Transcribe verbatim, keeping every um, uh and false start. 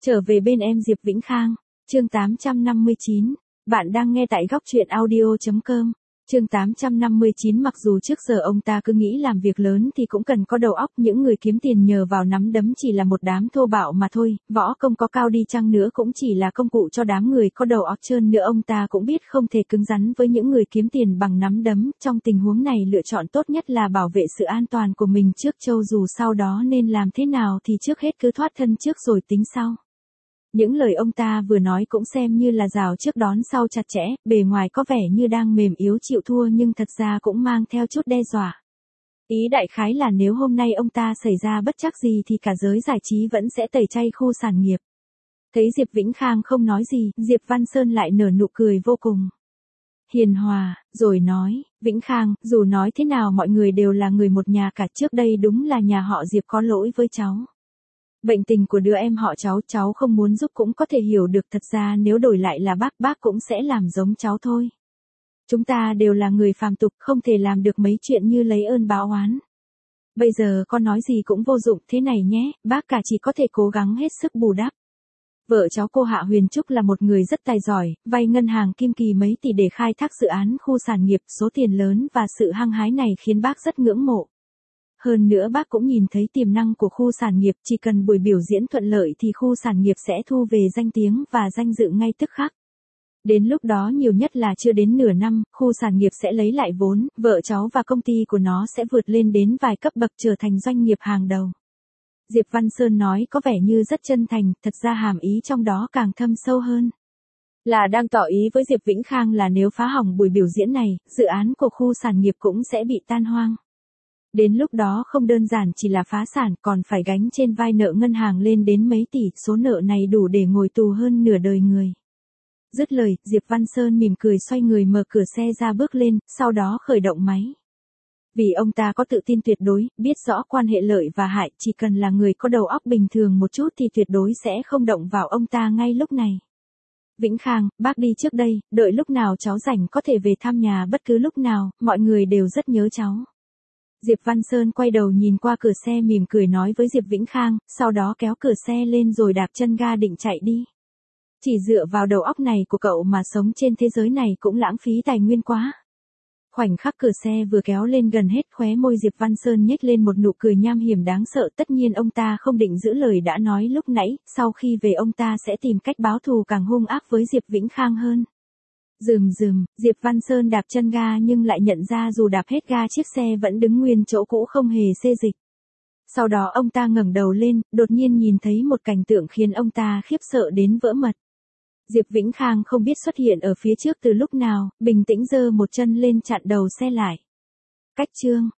Trở về bên em Diệp Vĩnh Khang, chương tám trăm năm mươi chín. Bạn đang nghe tại góc truyện audio chấm com. Chương tám trăm năm mươi chín. Mặc dù trước giờ ông ta cứ nghĩ làm việc lớn thì cũng cần có đầu óc, những người kiếm tiền nhờ vào nắm đấm chỉ là một đám thô bạo mà thôi, võ công có cao đi chăng nữa cũng chỉ là công cụ cho đám người có đầu óc trơn nữa. Ông ta cũng biết không thể cứng rắn với những người kiếm tiền bằng nắm đấm, trong tình huống này lựa chọn tốt nhất là bảo vệ sự an toàn của mình trước, cho dù sau đó nên làm thế nào thì trước hết cứ thoát thân trước rồi tính sau. Những lời ông ta vừa nói cũng xem như là rào trước đón sau chặt chẽ, bề ngoài có vẻ như đang mềm yếu chịu thua nhưng thật ra cũng mang theo chút đe dọa. Ý đại khái là nếu hôm nay ông ta xảy ra bất trắc gì thì cả giới giải trí vẫn sẽ tẩy chay khu sản nghiệp. Thấy Diệp Vĩnh Khang không nói gì, Diệp Văn Sơn lại nở nụ cười vô cùng hiền hòa, rồi nói, Vĩnh Khang, dù nói thế nào mọi người đều là người một nhà cả, trước đây đúng là nhà họ Diệp có lỗi với cháu. Bệnh tình của đứa em họ cháu, cháu không muốn giúp cũng có thể hiểu được, thật ra nếu đổi lại là bác, bác cũng sẽ làm giống cháu thôi. Chúng ta đều là người phàm tục, không thể làm được mấy chuyện như lấy ơn báo oán. Bây giờ con nói gì cũng vô dụng, thế này nhé, bác cả chỉ có thể cố gắng hết sức bù đắp. Vợ cháu cô Hạ Huyền Trúc là một người rất tài giỏi, vay ngân hàng Kim Kỳ mấy tỷ để khai thác dự án khu sản nghiệp, số tiền lớn và sự hăng hái này khiến bác rất ngưỡng mộ. Hơn nữa bác cũng nhìn thấy tiềm năng của khu sản nghiệp, chỉ cần buổi biểu diễn thuận lợi thì khu sản nghiệp sẽ thu về danh tiếng và danh dự ngay tức khắc. Đến lúc đó nhiều nhất là chưa đến nửa năm, khu sản nghiệp sẽ lấy lại vốn, vợ cháu và công ty của nó sẽ vượt lên đến vài cấp bậc trở thành doanh nghiệp hàng đầu. Diệp Văn Sơn nói có vẻ như rất chân thành, thật ra hàm ý trong đó càng thâm sâu hơn. Là đang tỏ ý với Diệp Vĩnh Khang là nếu phá hỏng buổi biểu diễn này, dự án của khu sản nghiệp cũng sẽ bị tan hoang. Đến lúc đó không đơn giản chỉ là phá sản, còn phải gánh trên vai nợ ngân hàng lên đến mấy tỷ, số nợ này đủ để ngồi tù hơn nửa đời người. Dứt lời, Diệp Văn Sơn mỉm cười xoay người mở cửa xe ra bước lên, sau đó khởi động máy. Vì ông ta có tự tin tuyệt đối, biết rõ quan hệ lợi và hại, chỉ cần là người có đầu óc bình thường một chút thì tuyệt đối sẽ không động vào ông ta ngay lúc này. Vĩnh Khang, bác đi trước đây, đợi lúc nào cháu rảnh có thể về thăm nhà bất cứ lúc nào, mọi người đều rất nhớ cháu. Diệp Văn Sơn quay đầu nhìn qua cửa xe mỉm cười nói với Diệp Vĩnh Khang, sau đó kéo cửa xe lên rồi đạp chân ga định chạy đi. Chỉ dựa vào đầu óc này của cậu mà sống trên thế giới này cũng lãng phí tài nguyên quá. Khoảnh khắc cửa xe vừa kéo lên gần hết, khóe môi Diệp Văn Sơn nhếch lên một nụ cười nham hiểm đáng sợ, tất nhiên ông ta không định giữ lời đã nói lúc nãy, sau khi về ông ta sẽ tìm cách báo thù càng hung ác với Diệp Vĩnh Khang hơn. Rườm rườm, Diệp Văn Sơn đạp chân ga nhưng lại nhận ra dù đạp hết ga chiếc xe vẫn đứng nguyên chỗ cũ không hề xê dịch. Sau đó ông ta ngẩng đầu lên, đột nhiên nhìn thấy một cảnh tượng khiến ông ta khiếp sợ đến vỡ mật. Diệp Vĩnh Khang không biết xuất hiện ở phía trước từ lúc nào, bình tĩnh giơ một chân lên chặn đầu xe lại. Cách chương